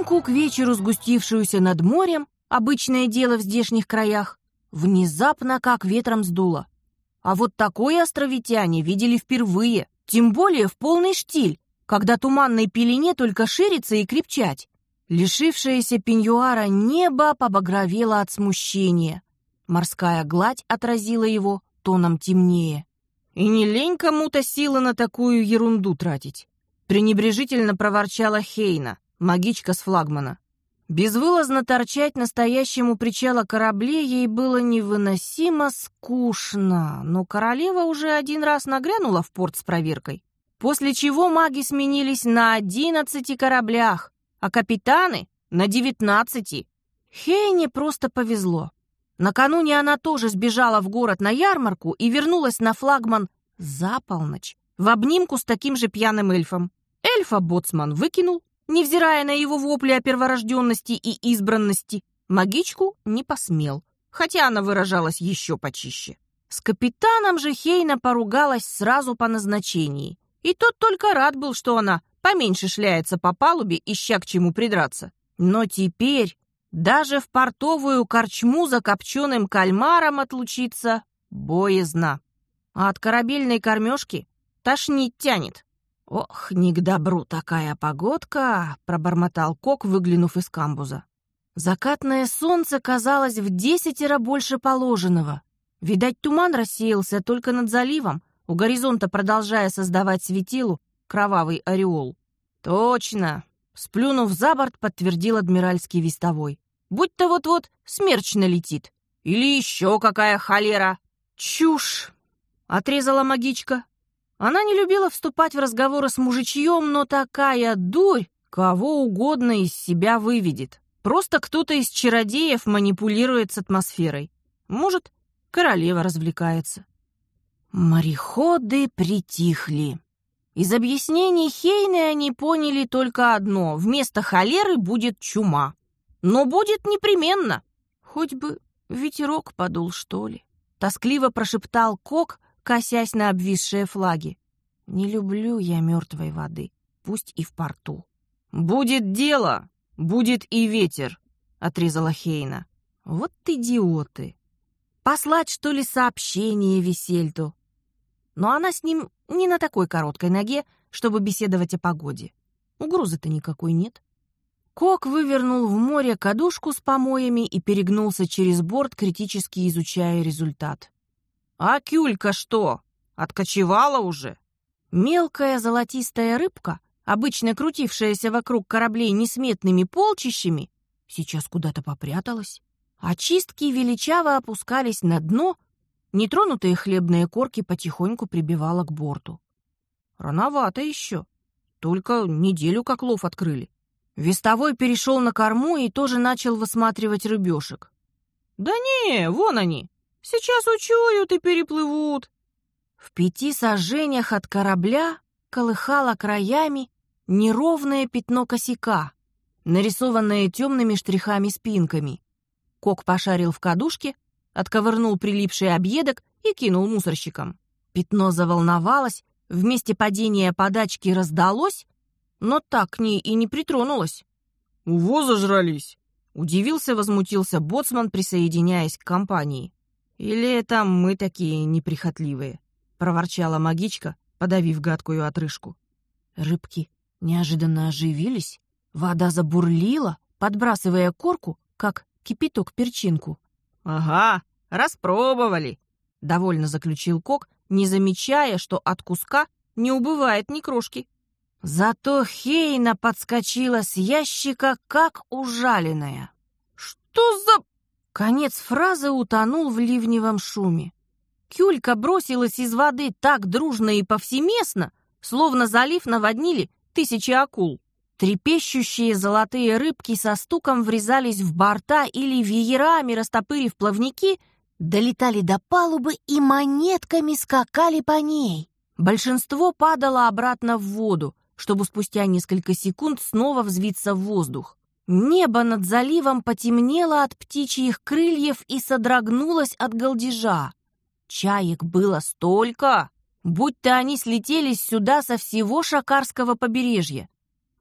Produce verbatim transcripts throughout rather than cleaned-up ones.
Дымку, к вечеру сгустившуюся над морем, обычное дело в здешних краях, внезапно как ветром сдуло. А вот такое островитяне видели впервые, тем более в полный штиль, когда туманной пелене только шириться и крепчать. Лишившееся пеньюара небо побагровело от смущения. Морская гладь отразила его тоном темнее. «И не лень кому-то силы на такую ерунду тратить», — пренебрежительно проворчала Хейна, магичка с флагмана. Безвылазно торчать настоящему причала корабле ей было невыносимо скучно, но королева уже один раз нагрянула в порт с проверкой, после чего маги сменились на одиннадцати кораблях, а капитаны — на девятнадцати. Хейне просто повезло. Накануне она тоже сбежала в город на ярмарку и вернулась на флагман за полночь, в обнимку с таким же пьяным эльфом. Эльфа боцман выкинул, невзирая на его вопли о перворожденности и избранности. Магичку не посмел, хотя она выражалась еще почище. С капитаном же Хейна поругалась сразу по назначении, и тот только рад был, что она поменьше шляется по палубе, ища к чему придраться. Но теперь даже в портовую корчму за копченым кальмаром отлучиться боязно. А от корабельной кормежки тошнить тянет. «Ох, не к добру такая погодка!» — пробормотал Кок, выглянув из камбуза. Закатное солнце казалось в десятеро больше положенного. Видать, туман рассеялся только над заливом, у горизонта продолжая создавать светилу кровавый ореол. «Точно!» — сплюнув за борт, подтвердил адмиральский вестовой. «Будь-то вот-вот смерч налетит. Или еще какая холера!» «Чушь!» — отрезала магичка. Она не любила вступать в разговоры с мужичьем, но такая дурь кого угодно из себя выведет. Просто кто-то из чародеев манипулирует с атмосферой. Может, королева развлекается. Мореходы притихли. Из объяснений Хейны они поняли только одно: вместо холеры будет чума. Но будет непременно. Хоть бы ветерок подул, что ли. Тоскливо прошептал Кок, косясь на обвисшие флаги. «Не люблю я мертвой воды, пусть и в порту». «Будет дело, будет и ветер», — отрезала Хейна. «Вот идиоты! Послать, что ли, сообщение Висельту?» Но она с ним не на такой короткой ноге, чтобы беседовать о погоде. Угрозы-то никакой нет. Кок вывернул в море кадушку с помоями и перегнулся через борт, критически изучая результат. «А Кюлька что, откочевала уже?» Мелкая золотистая рыбка, обычно крутившаяся вокруг кораблей несметными полчищами, сейчас куда-то попряталась. Очистки величаво опускались на дно, нетронутые хлебные корки потихоньку прибивало к борту. Рановато еще, только неделю как лов открыли. Вестовой перешел на корму и тоже начал высматривать рыбешек. «Да не, вон они, сейчас учуют и переплывут». В пяти сажениях от корабля колыхало краями неровное пятно косяка, нарисованное темными штрихами-спинками. Кок пошарил в кадушке, отковырнул прилипший объедок и кинул мусорщикам. Пятно заволновалось, в месте падения подачки раздалось, но так к ней и не притронулось. «Во зажрались!» — удивился, возмутился боцман, присоединяясь к компании. «Или это мы такие неприхотливые?» — проворчала магичка, подавив гадкую отрыжку. Рыбки неожиданно оживились, вода забурлила, подбрасывая корку, как кипяток-перчинку. «Ага, распробовали!» — довольно заключил Кок, не замечая, что от куска не убывает ни крошки. Зато Хейна подскочила с ящика, как ужаленная. «Что за...» Конец фразы утонул в ливневом шуме. Кюлька бросилась из воды так дружно и повсеместно, словно залив наводнили тысячи акул. Трепещущие золотые рыбки со стуком врезались в борта или веерами, растопырив плавники, долетали до палубы и монетками скакали по ней. Большинство падало обратно в воду, чтобы спустя несколько секунд снова взвиться в воздух. Небо над заливом потемнело от птичьих крыльев и содрогнулось от галдежа. Чаек было столько, будто они слетелись сюда со всего Шакарского побережья.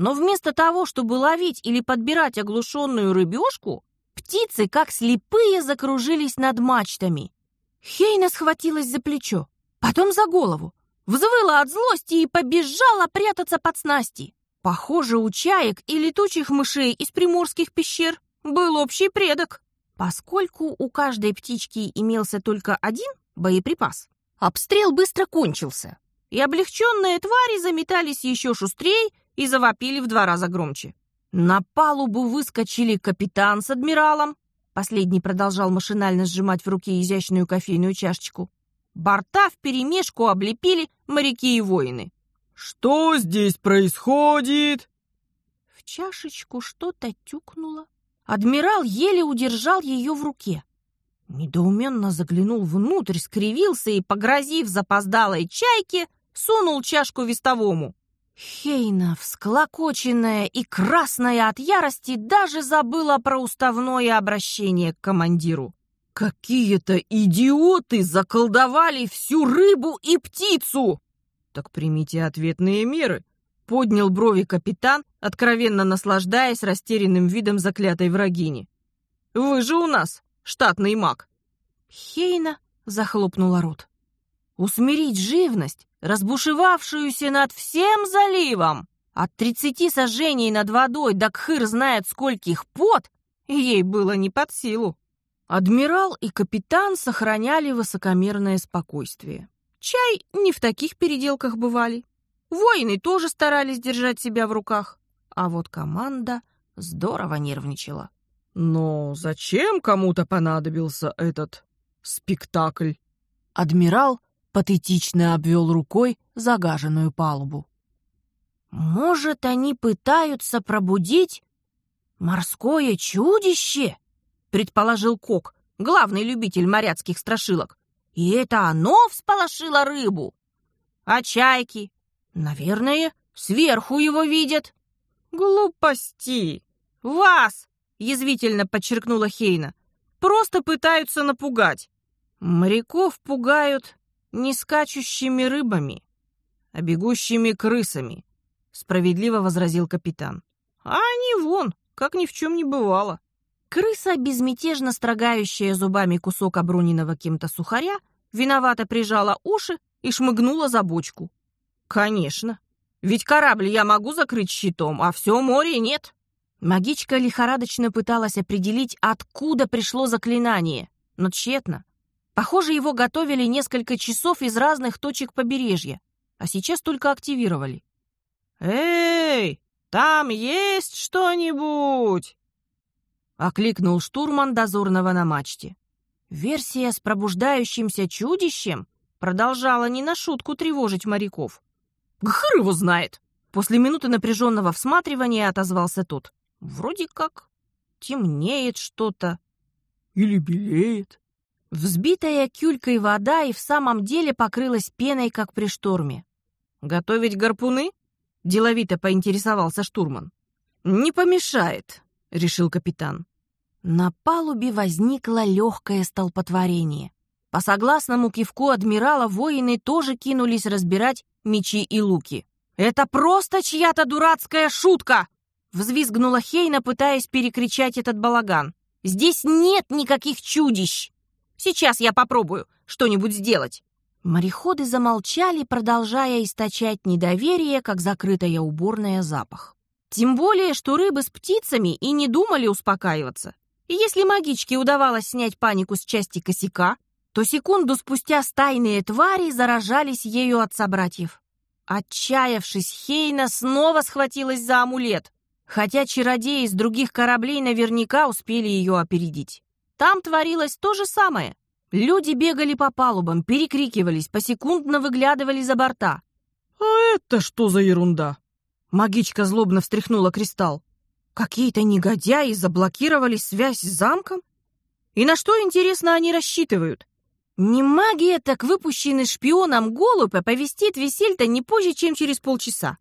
Но вместо того, чтобы ловить или подбирать оглушенную рыбешку, птицы, как слепые, закружились над мачтами. Хейна схватилась за плечо, потом за голову, взвыла от злости и побежала прятаться под снасти. Похоже, у чаек и летучих мышей из приморских пещер был общий предок. Поскольку у каждой птички имелся только один боеприпас, обстрел быстро кончился, и облегченные твари заметались еще шустрее и завопили в два раза громче. На палубу выскочили капитан с адмиралом. Последний продолжал машинально сжимать в руке изящную кофейную чашечку. Борта вперемешку облепили моряки и воины. «Что здесь происходит?» В чашечку что-то тюкнуло. Адмирал еле удержал ее в руке. Недоуменно заглянул внутрь, скривился и, погрозив запоздалой чайке, сунул чашку вестовому. Хейна, всклокоченная и красная от ярости, даже забыла про уставное обращение к командиру. «Какие-то идиоты заколдовали всю рыбу и птицу!» «Так примите ответные меры», — поднял брови капитан, откровенно наслаждаясь растерянным видом заклятой врагини. «Вы же у нас штатный маг». Хейна захлопнула рот. Усмирить живность, разбушевавшуюся над всем заливом, от тридцати сажений над водой до кхыр знает скольких под, ей было не под силу. Адмирал и капитан сохраняли высокомерное спокойствие. Чай не в таких переделках бывали. Воины тоже старались держать себя в руках, а вот команда здорово нервничала. «Но зачем кому-то понадобился этот спектакль?» Адмирал патетично обвел рукой загаженную палубу. «Может, они пытаются пробудить морское чудище?» — предположил Кок, главный любитель моряцких страшилок. «И это оно всполошило рыбу? А чайки? Наверное, сверху его видят». «Глупости! Вас!» — язвительно подчеркнула Хейна. «Просто пытаются напугать. Моряков пугают не скачущими рыбами, а бегущими крысами», — справедливо возразил капитан. «А они вон, как ни в чем не бывало». Крыса, безмятежно строгающая зубами кусок обруненного кем-то сухаря, виновато прижала уши и шмыгнула за бочку. «Конечно, ведь корабль я могу закрыть щитом, а все море нет». Магичка лихорадочно пыталась определить, откуда пришло заклинание, но тщетно. Похоже, его готовили несколько часов из разных точек побережья, а сейчас только активировали. «Эй, там есть что-нибудь?» — окликнул штурман дозорного на мачте. Версия с пробуждающимся чудищем продолжала не на шутку тревожить моряков. «Гхыр его знает!» — после минуты напряженного всматривания отозвался тот. «Вроде как темнеет что-то». «Или белеет». Взбитая кюлькой вода и в самом деле покрылась пеной, как при шторме. «Готовить гарпуны?» — деловито поинтересовался штурман. «Не помешает», — решил капитан. На палубе возникло легкое столпотворение. По согласному кивку адмирала воины тоже кинулись разбирать мечи и луки. «Это просто чья-то дурацкая шутка!» — взвизгнула Хейна, пытаясь перекричать этот балаган. «Здесь нет никаких чудищ! Сейчас я попробую что-нибудь сделать!» Мореходы замолчали, продолжая источать недоверие, как закрытая уборная запах. Тем более, что рыбы с птицами и не думали успокаиваться. И если магичке удавалось снять панику с части косяка, то секунду спустя стайные твари заражались ею от собратьев. Отчаявшись, Хейна снова схватилась за амулет, хотя чародеи с других кораблей наверняка успели ее опередить. Там творилось то же самое. Люди бегали по палубам, перекрикивались, посекундно выглядывали за борта. «А это что за ерунда?» Магичка злобно встряхнула кристалл. Какие-то негодяи заблокировали связь с замком? И на что, интересно, они рассчитывают? Не магия, так выпущенный шпионом голубь оповестит Висельта не позже, чем через полчаса.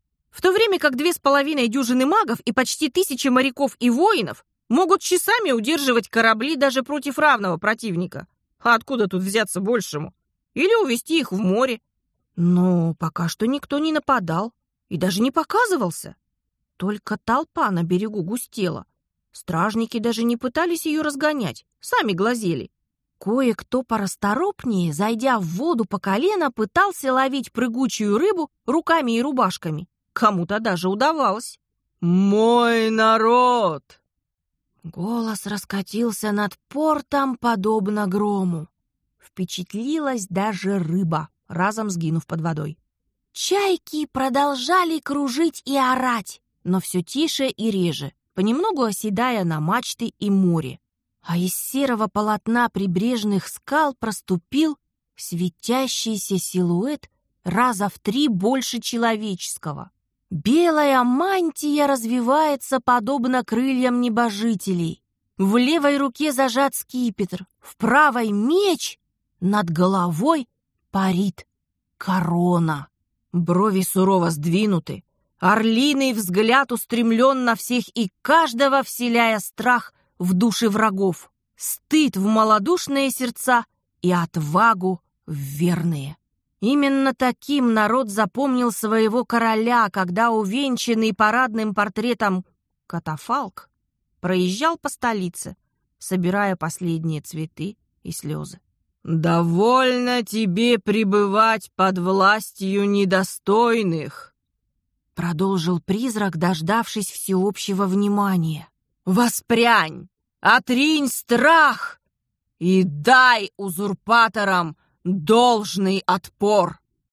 В то время как две с половиной дюжины магов и почти тысяча моряков и воинов могут часами удерживать корабли даже против равного противника. А откуда тут взяться большему? Или увести их в море? Но пока что никто не нападал и даже не показывался. Только толпа на берегу густела. Стражники даже не пытались ее разгонять, сами глазели. Кое-кто порасторопнее, зайдя в воду по колено, пытался ловить прыгучую рыбу руками и рубашками. Кому-то даже удавалось. «Мой народ!» Голос раскатился над портом, подобно грому. Впечатлилась даже рыба, разом сгинув под водой. Чайки продолжали кружить и орать, но все тише и реже, понемногу оседая на мачты и море. А из серого полотна прибрежных скал проступил светящийся силуэт раза в три больше человеческого. Белая мантия развивается подобно крыльям небожителей. В левой руке зажат скипетр, в правой меч, над головой парит корона. Брови сурово сдвинуты, орлиный взгляд устремлен на всех и каждого, вселяя страх в души врагов, стыд в малодушные сердца и отвагу в верные. Именно таким народ запомнил своего короля, когда увенчанный парадным портретом катафалк проезжал по столице, собирая последние цветы и слезы. «Довольно тебе пребывать под властью недостойных», — продолжил призрак, дождавшись всеобщего внимания. «Воспрянь, отринь страх и дай узурпаторам должный отпор!»